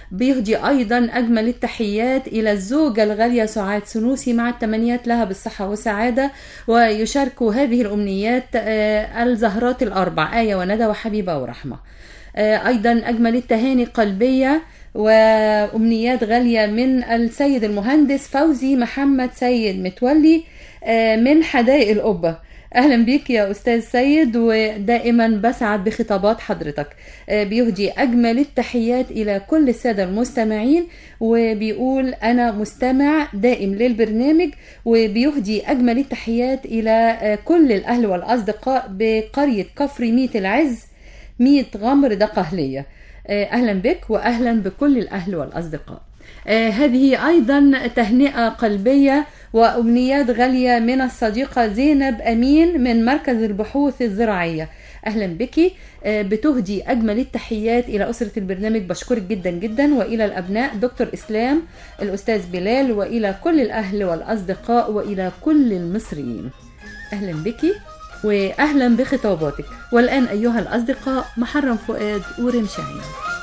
بيهدي أيضا أجمل التحيات إلى الزوجة الغالية سعاد سنوسي مع التمنيات لها بالصحة والسعادة. ويشاركوا هذه الأمنيات الزهرات الأربع آية وندى وحبيبة ورحمة. أيضا أجمل التهاني قلبية وأمنيات غالية من السيد المهندس فوزي محمد سيد متولي من حدائق القبة. أهلا بيك يا أستاذ سيد، ودائما بسعد بخطابات حضرتك. بيهدي أجمل التحيات إلى كل السادة المستمعين، وبيقول أنا مستمع دائم للبرنامج، وبيهدي أجمل التحيات إلى كل الأهل والأصدقاء بقرية كفر ميت العز ميت غمر دقهلية. أهلا بك وأهلا بكل الأهل والأصدقاء. هذه أيضا تهنئة قلبية وأمنيات غالية من الصديقة زينب أمين من مركز البحوث الزراعية. أهلا بك. بتهدي أجمل التحيات إلى أسرة البرنامج، بشكرك جدا جدا، وإلى الأبناء دكتور إسلام الأستاذ بلال، وإلى كل الأهل والأصدقاء، وإلى كل المصريين. أهلا بك وأهلا بخطاباتك. والآن أيها الأصدقاء محرم فؤاد ورمش عين.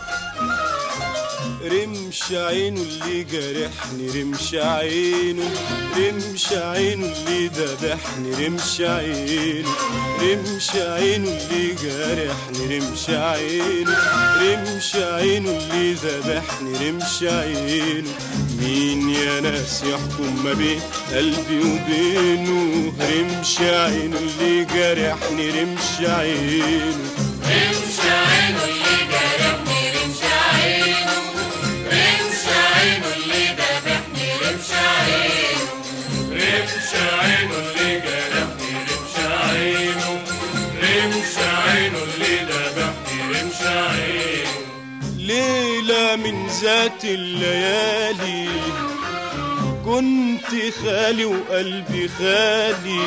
رمش عينه اللي جرحني، رمش عينه، رمش عينه اللي ذبحني، رمش عينه، رمش عينه اللي جرحني، رمش عينه، رمش عينه اللي ذبحني، رمش عينه. مين يا ناس يحكم ما بين قلبي وبينه؟ رمش عينه اللي جرحني، رمش عينه، رمش عينه اللي جرحني، رمش عينه، رمش عينه اللي ذبحني، رمش عينه، رمش عينه اللي جرحني، رمش عينه، رمش عينه اللي ذبحني، رمش عينه. ليلة من ذات الليالي كنت خالي وقلبي خالي،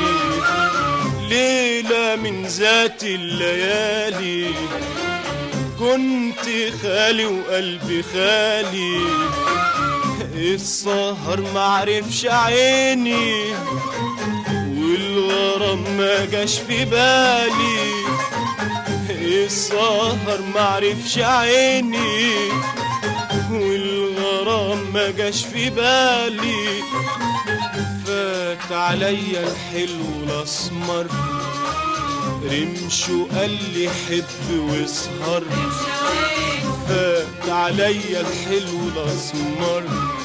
ليلة من ذات الليالي كنت خالي وقلبي خالي. السهر معرفش عيني والغرام ما جاش في بالي، السهر معرفش عيني والغرام ما جاش في بالي. فات عليا الحلو الاسمر رمشه قال لي حب واسهر، فات عليا الحلو الاسمر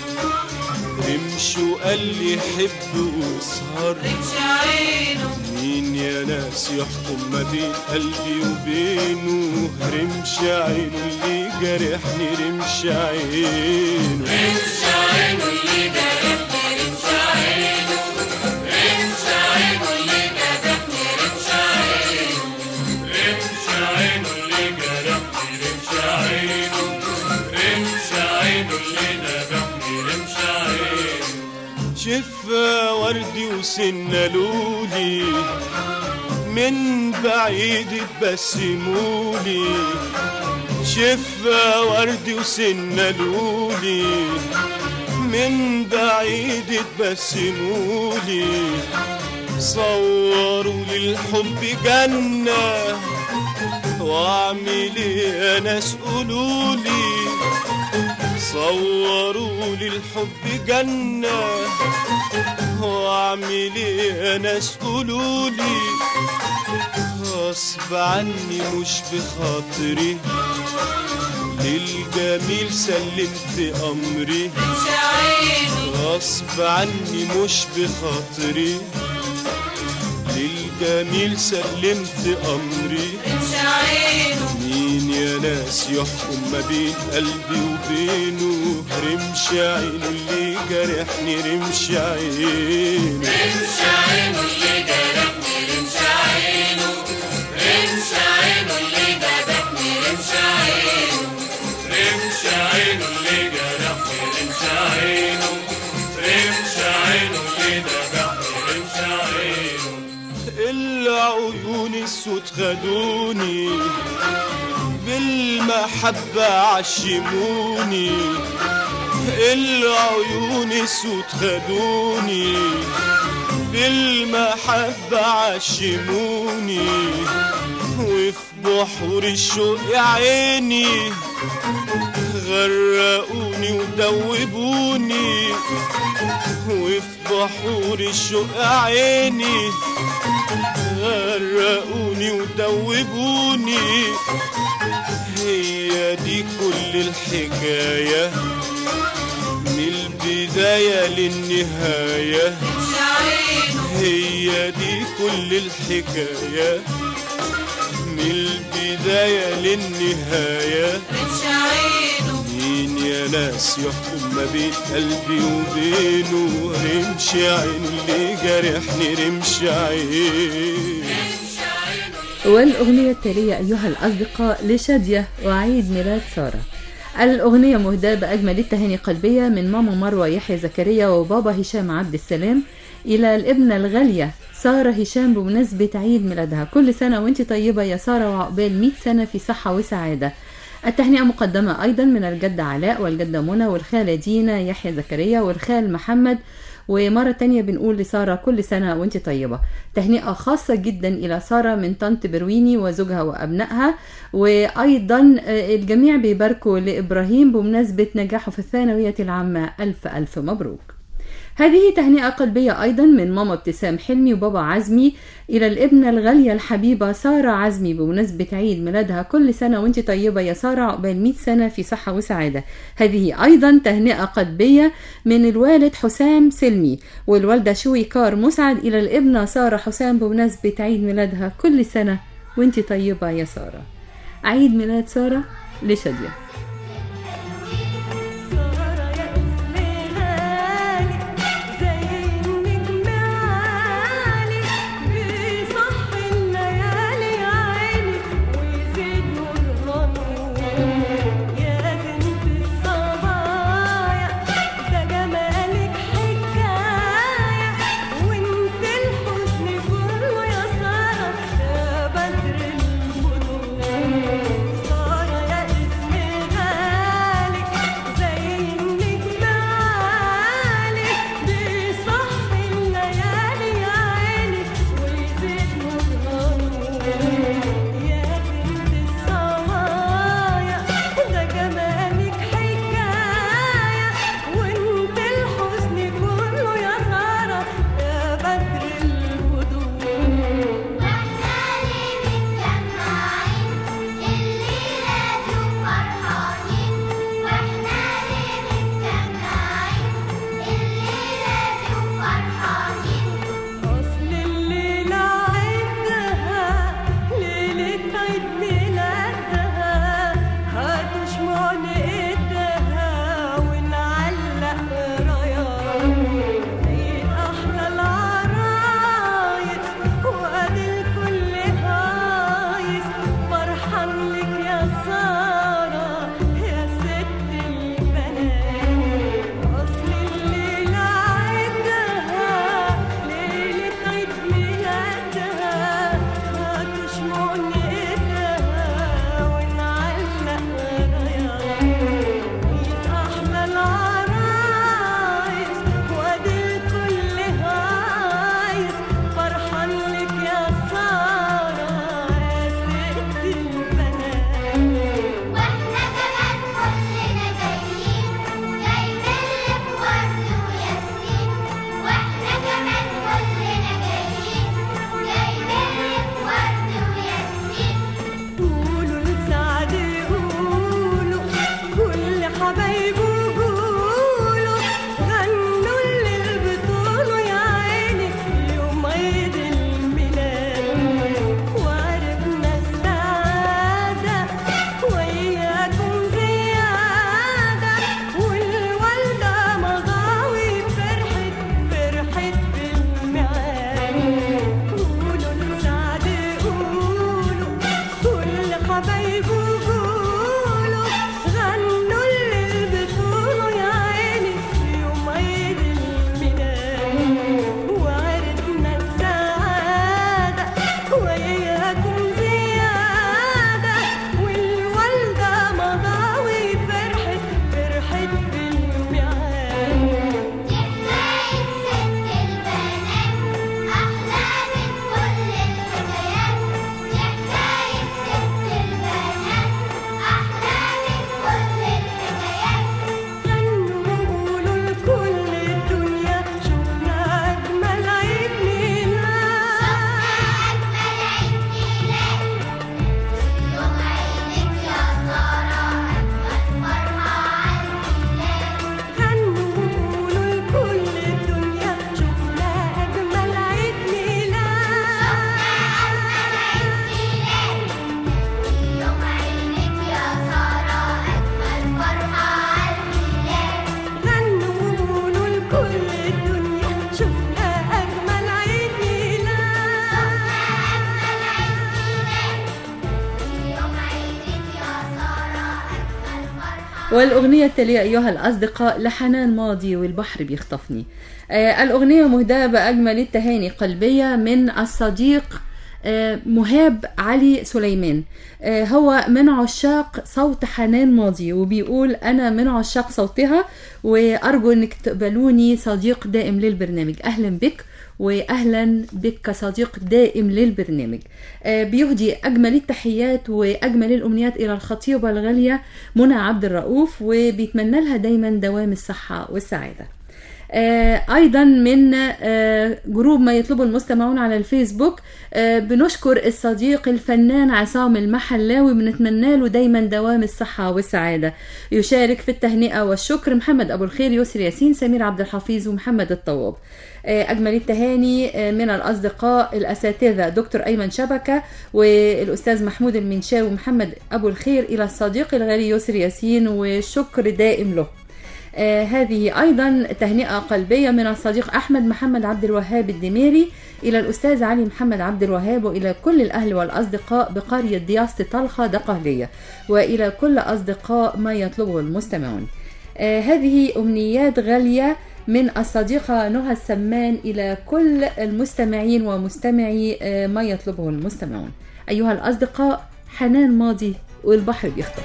رمشه قال لي حب واسهر. مين يا ناس يحكم ما بين قلبي وبينه؟ رمش عينه اللي جرحني، رمش عينه، رمش عينه اللي جرحني، رمش عينه، رمش عينه اللي ذبحني، رمش عينه، رمش عينه اللي جرحني، رمش عينه، رمش عينه اللي ذبحني، رمش عينه. شفا وردي وسنة لولي من بعيد تبسمولي، شفا وردي وسنة لولي من بعيد تبسمولي. صوروا للحب جنة واعمل ايه ناس قولولي، صوروا للحب جنة واعمل ايه ناس قولولي. غصب عني مش بخاطري للجميل سلمت امري، غصب عني مش بخاطري للجميل سلمت امري. مين يا ناس يحكم ما بين قلبي وبينه؟ رمش عينه اللي جرحني، رمش عينه، رمش عينه اللي جرحني، رمش عينه، رمش عينه اللي ذبحني، رمش عينه، رمش عينه اللي جرحني، رمش عينه، رمش عينه اللي ذبحني، رمش عينه. العيون السود خدوني بالمحبة عشموني، العيون السود خدوني بالمحبة عشموني. وفي بحور الشوق يا عيني غرقوني ودوبوني وفي بحور الشوق عيني غرقوني ودوبوني هي دي كل الحكاية من البداية للنهاية هي دي كل الحكاية من البداية للنهاية مين يا ناس يحكم ما بين قلبي وبينه رمش عينه اللي جرحني رمش عينه. والأغنية التالية أيها الأصدقاء لشادية وعيد ميلاد سارة. الأغنية مهداة بأجمل التهاني قلبية من ماما مروة يحيى زكريا وبابا هشام عبد السلام إلى الابنة الغالية سارة هشام بمناسبة عيد ميلادها. كل سنة وانت طيبة يا سارة وعقبال 100 سنة في صحة وسعادة. التهنئة مقدمة أيضا من الجدة علاء والجدة منى والخالة دينا يحيى زكريا والخال محمد. ومرة تانية بنقول لسارة كل سنة وانت طيبة. تهنئة خاصة جدا إلى سارة من طنط برويني وزوجها وأبنائها. وأيضا الجميع بيباركوا لإبراهيم بمناسبة نجاحه في الثانوية العامة. ألف ألف مبروك. هذه تهنئة قلبية أيضا من ماما ابتسام حلمي وبابا عزمي إلى الابنة الغالية الحبيبة سارة عزمي بمناسبة عيد ميلادها. كل سنة وانت طيبة يا سارة عقبال 100 سنة في صحة وسعادة. هذه أيضا تهنئة قلبية من الوالد حسام سلمي والوالدة شويكار مسعد إلى الابنة سارة حسام بمناسبة عيد ميلادها. كل سنة وانت طيبة يا سارة. عيد ميلاد سارة لشادية. سارة يا اسم والأغنية التالية أيها الأصدقاء لحنان ماضي والبحر بيخطفني. الأغنية مهداة بأجمل التهاني قلبية من الصديق مهاب علي سليمان. هو من عشاق صوت حنان ماضي وبيقول أنا من عشاق صوتها وأرجو أنك تقبلوني صديق دائم للبرنامج. أهلا بك وأهلا بك كصديق دائم للبرنامج. بيهدي أجمل التحيات وأجمل الأمنيات إلى الخطيبة الغالية منى عبد الرؤوف وبيتمنى لها دايما دوام الصحة والسعادة. ايضا من جروب ما يطلبه المستمعون على الفيسبوك بنشكر الصديق الفنان عصام المحلاوي بنتمنى له دايما دوام الصحة والسعادة. يشارك في التهنئة والشكر محمد ابو الخير، يسري ياسين، سمير عبد الحفيظ ومحمد الطواب. اجمل التهاني من الاصدقاء الاساتذة دكتور ايمن شبكة والاستاذ محمود المنشاوي ومحمد ابو الخير الى الصديق الغالي يسري ياسين وشكر دائم له. هذه أيضا تهنئة قلبية من الصديق أحمد محمد عبد الوهاب الدميري إلى الأستاذ علي محمد عبد الوهاب وإلى كل الأهل والأصدقاء بقرية دياسة طلخة دقهلية وإلى كل أصدقاء ما يطلبه المستمعون. هذه أمنيات غالية من الصديقة نهى السمان إلى كل المستمعين ومستمعي ما يطلبه المستمعون. أيها الأصدقاء حنان ماضي والبحر بيخطف.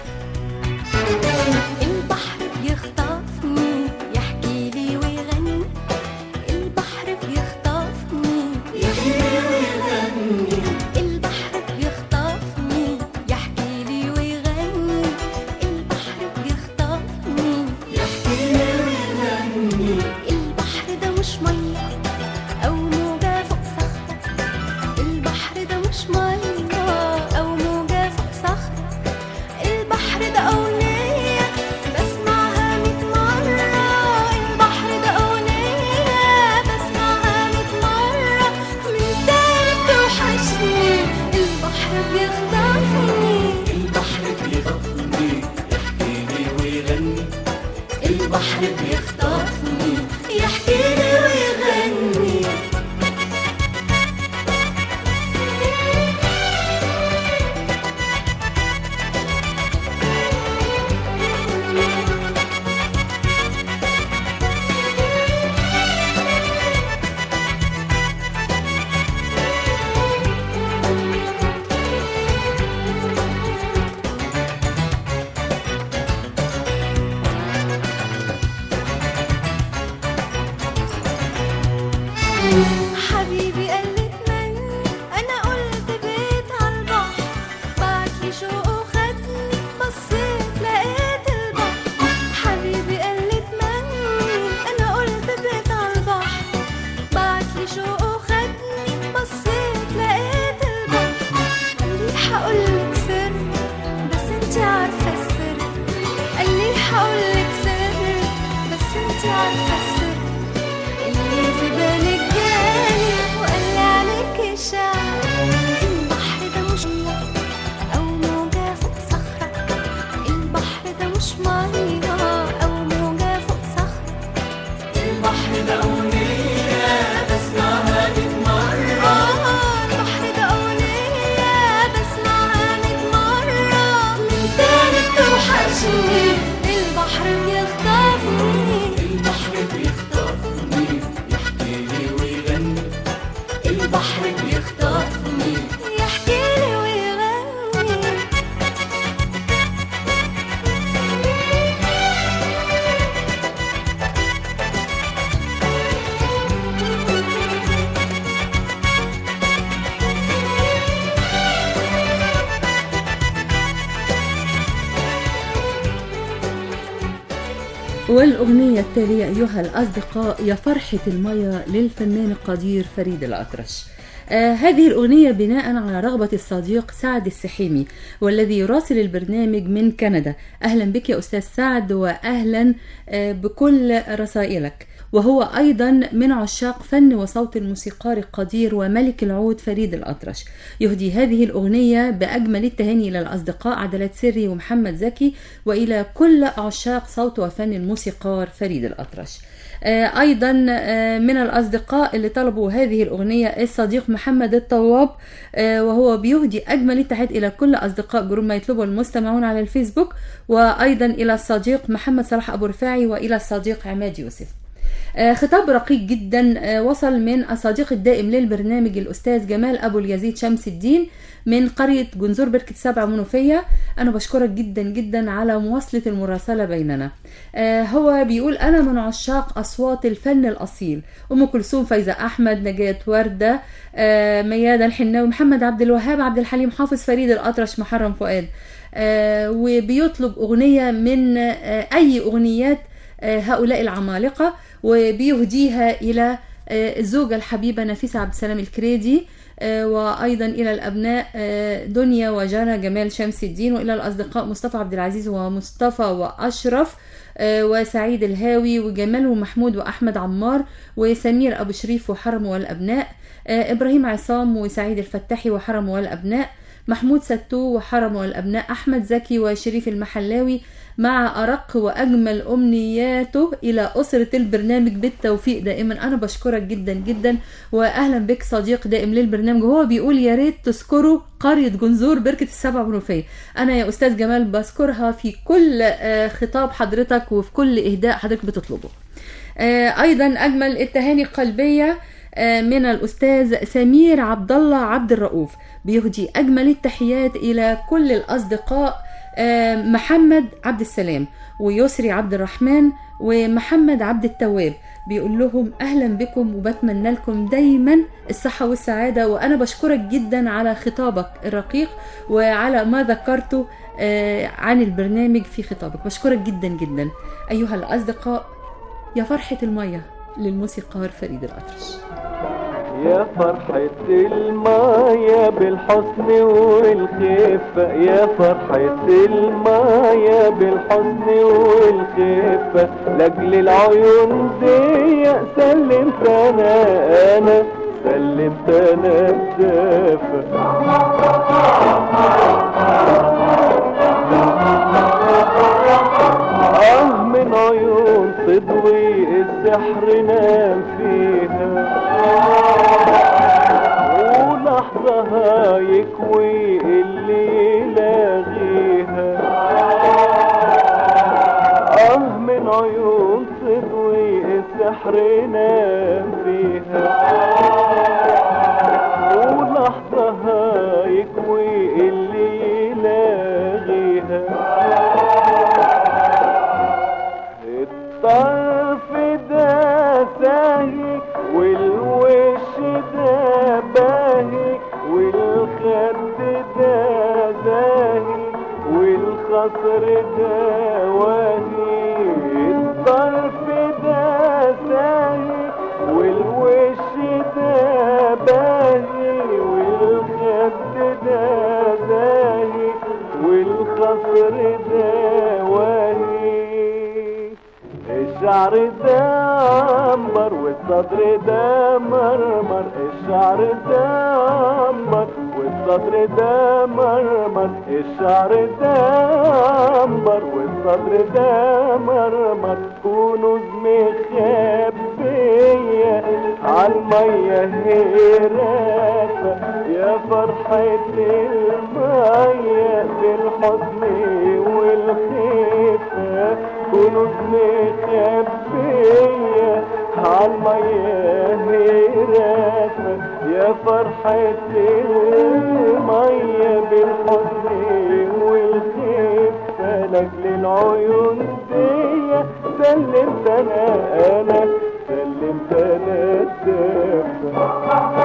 والأغنية التالية أيها الأصدقاء يا فرحة المية للفنان القدير فريد الأطرش. هذه الأغنية بناء على رغبة الصديق سعد السحيمي والذي يراسل البرنامج من كندا. أهلا بك يا أستاذ سعد وأهلا بكل رسائلك. وهو أيضا من عشاق فن وصوت الموسيقار القدير وملك العود فريد الأطرش. يهدي هذه الأغنية بأجمل التهاني إلى الأصدقاء عدلات سري ومحمد زكي، وإلى كل عشاق صوت وفن الموسيقار فريد الأطرش. أيضا من الأصدقاء اللي طلبوا هذه الأغنية الصديق محمد الطواب، وهو بيهدي أجمل التحيات إلى كل أصدقاء جروب ما يطلبه المستمعون على الفيسبوك، وأيضا إلى الصديق محمد صلاح أبو رفاعي وإلى الصديق عماد يوسف. خطاب رقيق جدا وصل من الصديق الدائم للبرنامج الأستاذ جمال أبو اليزيد شمس الدين من قرية جنزور بركة 7 منوفية. أنا بشكرك جدا جدا على مواصلة المراسلة بيننا. هو بيقول أنا من عشاق أصوات الفن الأصيل، أم كلثوم، فايزة أحمد، نجاة وردة، ميادة الحناوي، محمد عبد الوهاب، عبد الحليم حافظ، فريد الأطرش، محرم فؤاد. وبيطلب أغنية من أي أغنيات هؤلاء العمالقة، وبيهديها إلى الزوجة الحبيبة نفيسة عبد السلام الكريدي، وأيضا إلى الأبناء دنيا وجانا جمال شمس الدين، وإلى الأصدقاء مصطفى عبد العزيز ومصطفى وأشرف وسعيد الهاوي وجمال ومحمود وأحمد عمار وسمير أبو شريف وحرم والأبناء، إبراهيم عصام وسعيد الفتاحي وحرم والأبناء، محمود ستو وحرم والأبناء، أحمد زكي وشريف المحلاوي، مع أرق وأجمل أمنياته إلى أسرة البرنامج بالتوفيق دائما. أنا بشكرك جدا جدا وأهلا بك صديق دائم للبرنامج. وهو بيقول يا ريت تذكروا قرية جنزور بركة 7 منوفية. أنا يا أستاذ جمال بذكرها في كل خطاب حضرتك وفي كل إهداء حضرتك بتطلبه. أيضا أجمل التهاني القلبية من الأستاذ سمير عبد الله عبد الرؤوف، بيهدي أجمل التحيات إلى كل الأصدقاء محمد عبد السلام ويسري عبد الرحمن ومحمد عبد التواب. بيقول لهم أهلا بكم وبتمنى لكم دايما الصحة والسعادة. وأنا بشكرك جدا على خطابك الرقيق وعلى ما ذكرته عن البرنامج في خطابك. بشكرك جدا جدا أيها الأصدقاء. يا فرحة المية للموسيقار فريد الأطرش. يا فرحة المايا بالحسن والخفة، يا فرحة المايا بالحسن والخفة، لاجل العيون دي سلمت انا سلمت انا الدافة. من عيون تضوي السحر نام فيها، ولحظها يكوي اللي لاغيها. من عيون تضوي السحر نام فيها، ولحظها يكوي اللي لاغيها. الطرف ده ساهي والوش ده باهي، والخد ده زاهي والخصر ده واهي. الطرف ده ساهي والوش ده باهي، والخد ده زاهي والخصر ده واهي. الشعر ده عنبر والصدر ده مرمر، الشعر ده عنبر والصدر ده مرمر، الشعر ده عنبر والصدر ده مرمر. كنوز مخبية عالمية هرافة، يا فرحة المية بالحزن والخفة. كنوز مخبية عالمية هرافة، يا فرحة المية بالحزن والخفة. لاجل العيون دي سلمت انا سلمت انا الدافة.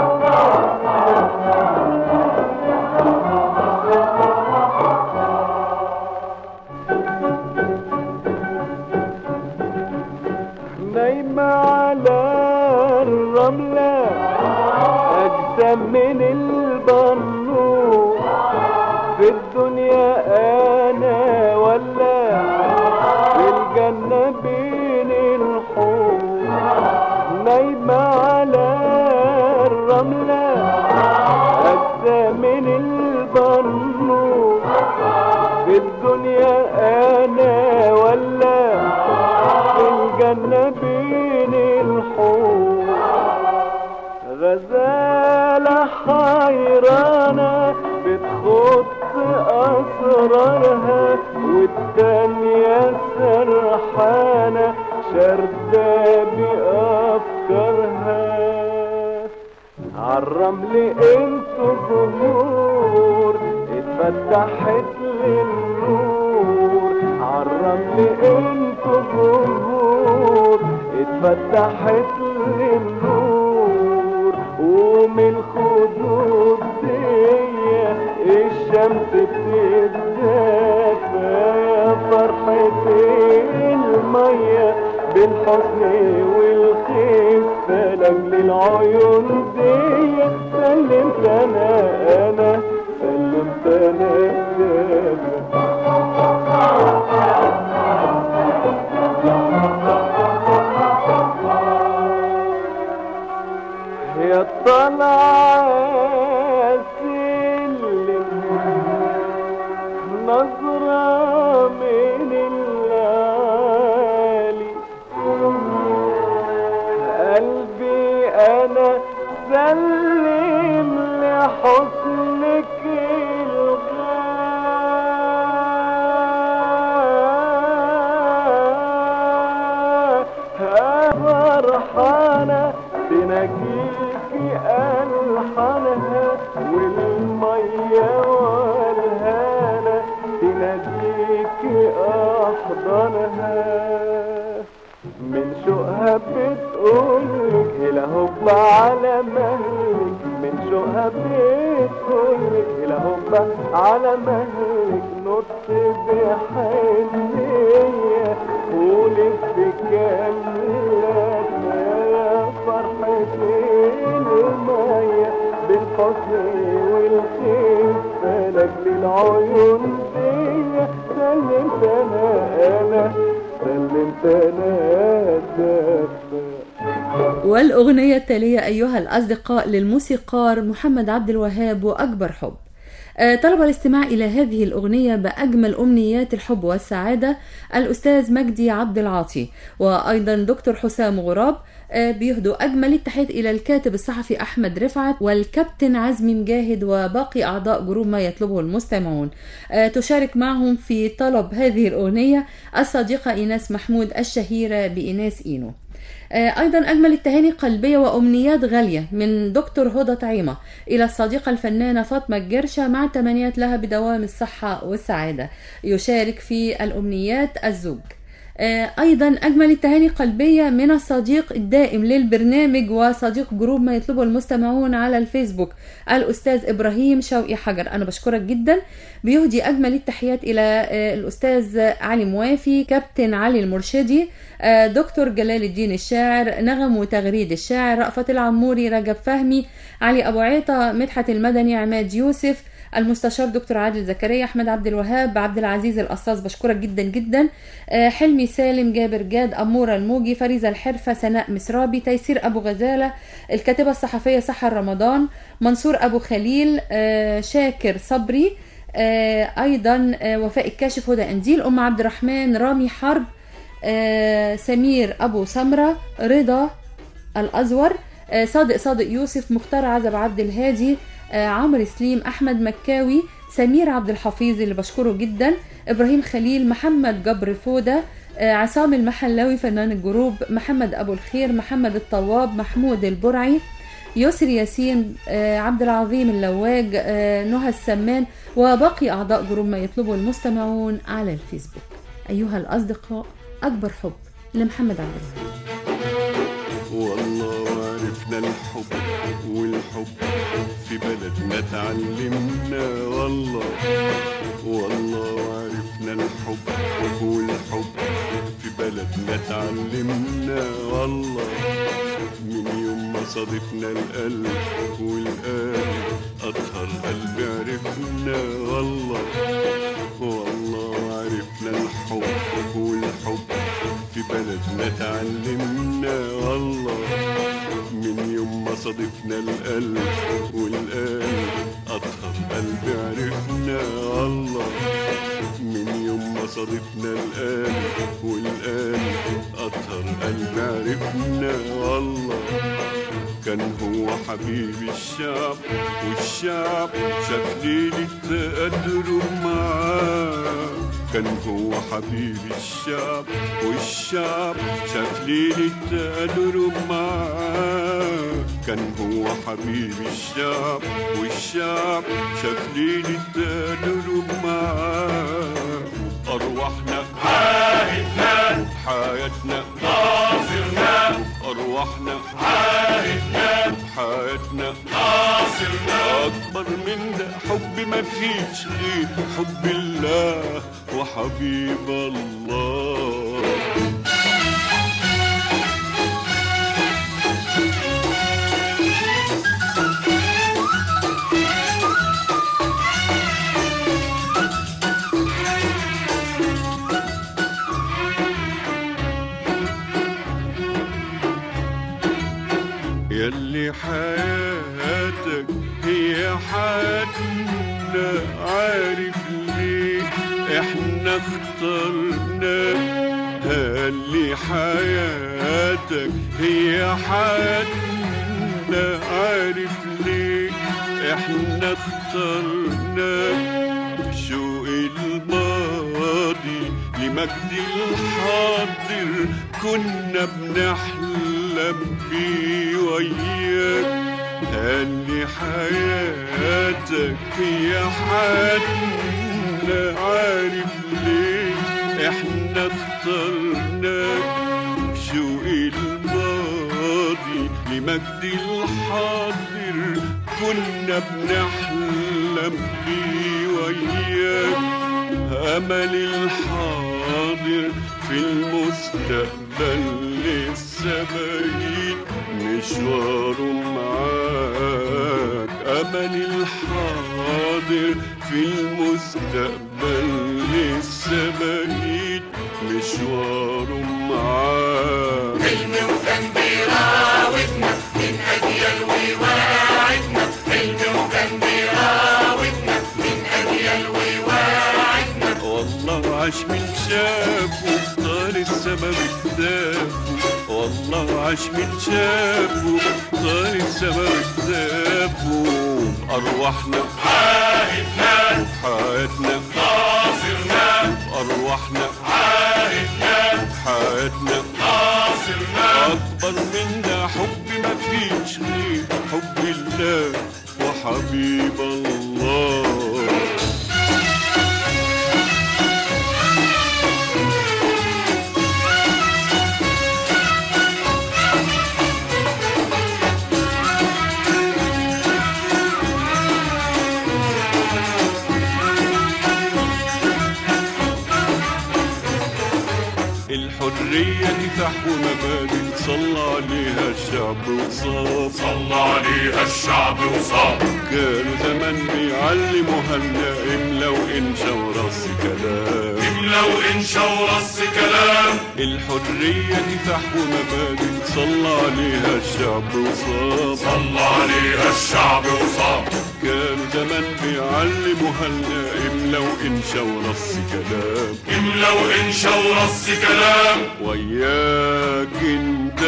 نايمة على الرملة أجسام من البنور، في الدنيا أنا ولا في الجنة بين الحور. تستنى بين الحور، غزالة حيرانة بتخط أسرارها، والتانية سرحانة شاردة بأفكارها. عالرمل انتو زهور اتفتحت للنور، عالرمل انتو زهور اتفتحت للنور، ومن الخدود دي الشمس بتتدفى، يا فرحة المية بالحزن والخفة، لاجل العيون دي سلمت انا سلمت انا يا طلعة سلم نظرة من الليالي، قلبي أنا سلم لحسنك فرحانة تناجيكي ألحانها، والمية والهانة تناجيكي أحضانها. من شوقها بتقولك هلا هوب على مهلك، من شوقها بتقولك هلا هوب على مهلك، نط بحنية ولف كاملة، يا فرحة المية بالحزن والخفة، لاجل العيون دي سلمت انا سلمت انا دفا. والأغنية التالية أيها الأصدقاء للموسيقار محمد عبد الوهاب وأكبر حب. طلب الاستماع إلى هذه الأغنية بأجمل أمنيات الحب والسعادة الأستاذ مجدي عبد العاطي، وأيضا دكتور حسام غراب. بيهدوا أجمل التحيات إلى الكاتب الصحفي أحمد رفعت والكابتن عزمي مجاهد وباقي أعضاء جروب ما يطلبه المستمعون. تشارك معهم في طلب هذه الأغنية الصديقة إيناس محمود الشهيرة بإيناس إينو. أيضا أجمل التهاني قلبية وأمنيات غالية من دكتور هدى طعيمة إلى الصديقة الفنانة فاطمة الجرشة، مع تمنيات لها بدوام الصحة والسعادة. يشارك في الأمنيات الزوج. أيضا أجمل التهاني قلبية من الصديق الدائم للبرنامج وصديق جروب ما يطلبه المستمعون على الفيسبوك الأستاذ إبراهيم شوقي حجر. أنا بشكرك جدا. بيهدي أجمل التحيات إلى الأستاذ علي موافي، كابتن علي المرشدي، دكتور جلال الدين الشاعر، نغم وتغريد الشاعر، رأفت العموري، رجب فهمي، علي أبو عيطة، مدحت المدني، عماد يوسف، المستشار دكتور عادل زكريا، احمد عبد الوهاب، عبد العزيز القصاص. بشكرك جدا جدا. حلمي سالم، جابر جاد، اموره الموجي، فريزه الحرفه، سناء مسرابي، تيسير ابو غزاله، الكاتبه الصحفيه سحر رمضان، منصور ابو خليل، شاكر صبري، ايضا وفاء الكاشف، هدى انديل، ام عبد الرحمن، رامي حرب، سمير ابو سمره، رضا الازور، صادق يوسف، مختار عزب عبد الهادي، عمرو سليم، احمد مكاوي، سمير عبد الحفيظ اللي بشكره جدا، ابراهيم خليل، محمد جبر فودة، عصام المحلاوي فنان الجروب، محمد ابو الخير، محمد الطواب، محمود البرعي، يسري ياسين، عبد العظيم اللواج، نهى السمان، وباقي اعضاء جروب ما يطلبه المستمعون على الفيسبوك. ايها الاصدقاء، اكبر حب لمحمد عبد الوهاب. والله عرفنا الحب والحب في بلدنا اتعلمنا، والله عرفنا الحب والحب في بلدنا اتعلمنا، والله من يوم ما صادفنا القلب والقلب أطهر قلب عرفنا، والله عرفنا الحب والحب في بلدنا اتعلمنا، والله من يوم ما صادفنا القلب والقلب أطهر قلب عرفنا، والله من يوم ما صادفنا القلب والقلب أطهر كان هو حبيب الشعب والشعب شاف ليلة تقدره معاه. كان هو حبيب الشعب والشعب شاف ليلة تقدره معاه. كان هو حبيب الشعب والشعب شاف ليلة تقدره معاه. أرواحنا عاهدنا حياتنا ناصرنا أرواحنا عاهدنا حياتنا ناصرنا أكبر من ده حب ما فيش غير حب الله وحبيب الله. ياللي حياتك هي حياتنا عارف ليه احنا اخترناك. ياللي حياتك هي حياتنا عارف ليه احنا اخترناك. شوق الماضي لمجد الحاضر كنا بنحلم بيه وياك. هاللي حياتك هي حياتنا عارف ليه احنا اخترناك. شوق الماضي لمجد الحاضر كنا بنحلم بيه وياك. أمل الحاضر في المستقبل لسه بعيد مشواره معاك. أمل الحاضر في المستقبل لسه بعيد مشواره معاك. حلم وكان بيراودنا من أجيال ويواعدنا. حلم وكان بيراودنا من أجيال ويواعدنا. والله عاش من شافه طال السما بكتافه. والله عاش من شافه طال السما بكتافه. أرواحنا عاهدنا حياتنا ناصرنا أرواحنا عاهدنا حياتنا ناصرنا أكبر منا حب ما فيش غير حب الله وحبيب الله. الحرية كفاح ومبادئ صلى عليها الشعب وصاب. صلى عليها الشعب وصاب. كانوا زمان بيعلموها لنا املا وانشا ورص كلام. املا وانشا ورص كلام. الحرية كفاح ومبادئ صلى عليها الشعب وصاب. صلى عليها الشعب وصاب. كانوا زمان بيعلموها لنا املا وانشا ورص كلام. املا وانشا ورص كلام. وياك انت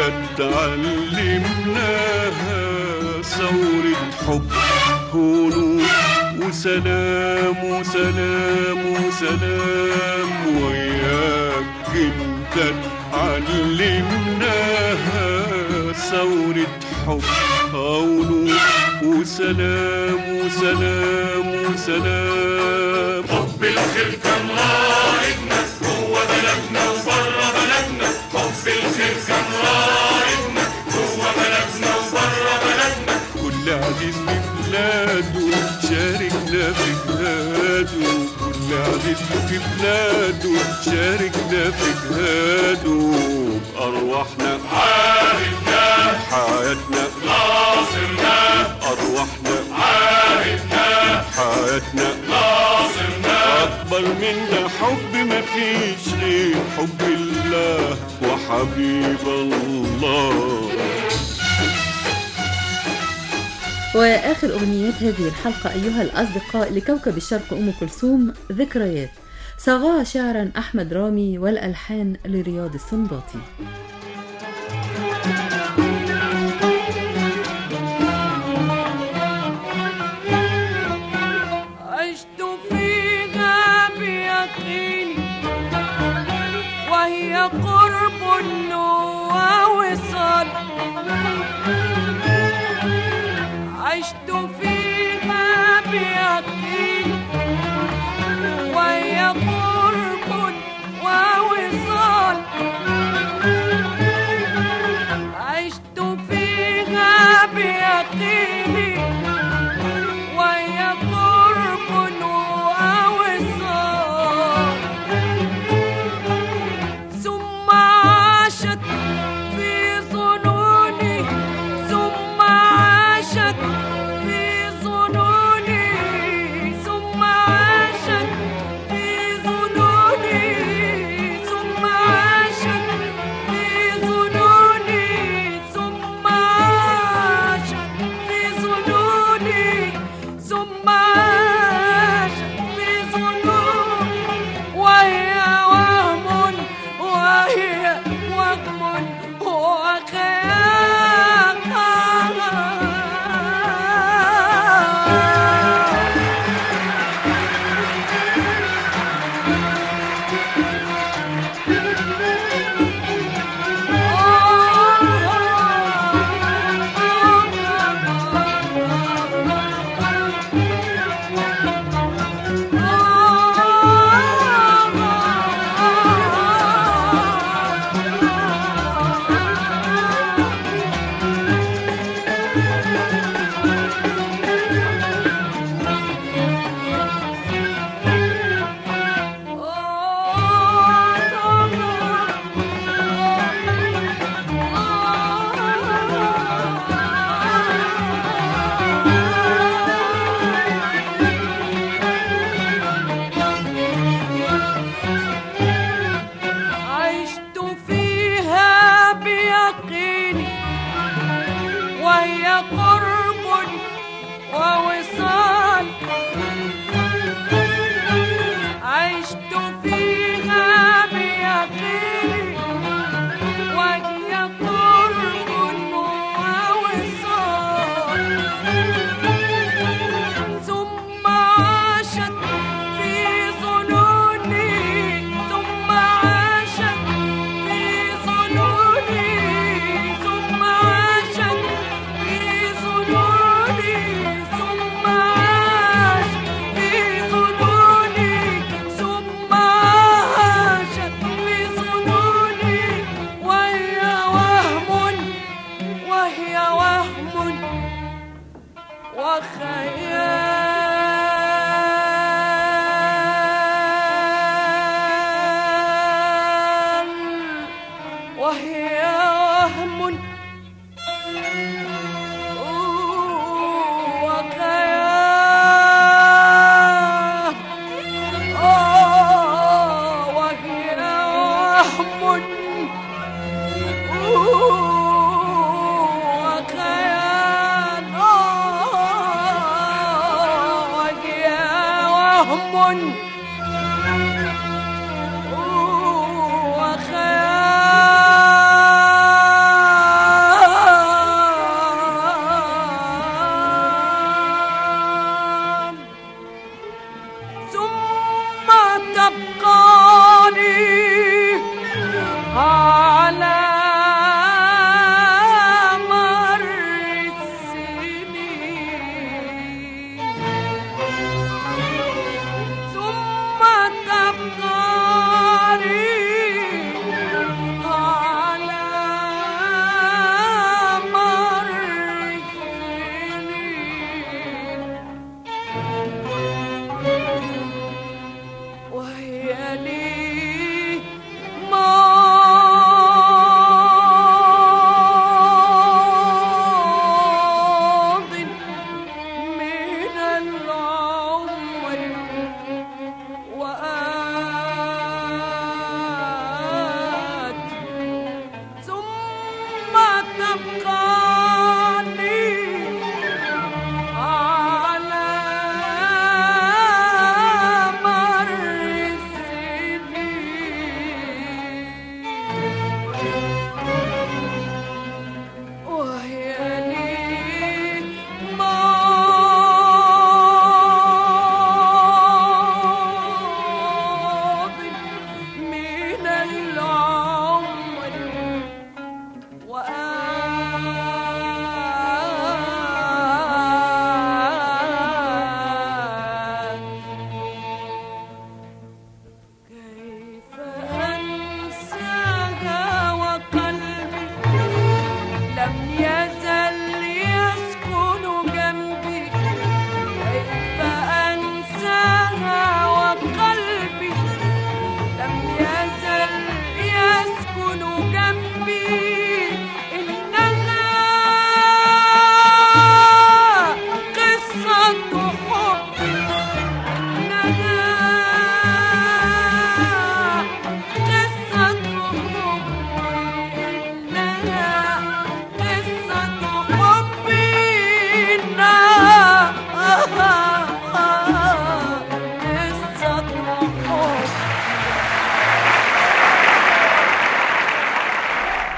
اتعلمناها ثورة حب ونور وسلام وسلام وسلام. وياك انت اتعلمناها ثورة حب ونور وسلام وسلام وسلام. حب الخير كان راعدنا جوه بلدنا وبره بلدنا. حب الخير كان راعدنا جوه بلدنا وبره بلدنا. كل عزيز في بلاده شاركنا في جهاده. كل عزيز في بلاده شاركنا في جهاده. أرواحنا عاهدنا حياتنا ناصرنا. أرواحنا عاهدنا حياتنا ناصرنا أكبر منا حب ما فيش غير حب الله وحبيب الله. وآخر أغنيات هذه الحلقة أيها الأصدقاء لكوكب الشرق أم كلثوم ذكريات، صاغها شعرا أحمد رامي والألحان لرياض السنباطي.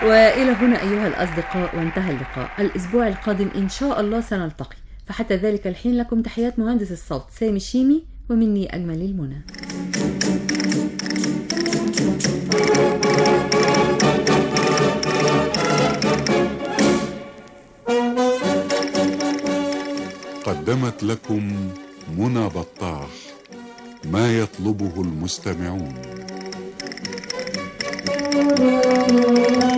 وإلى هنا أيها الأصدقاء وانتهى اللقاء. الأسبوع القادم إن شاء الله سنلتقي، فحتى ذلك الحين لكم تحيات مهندس الصوت سامي الشيمي، ومني أجمل المنى. قدمت لكم منى بطاح ما يطلبه المستمعون.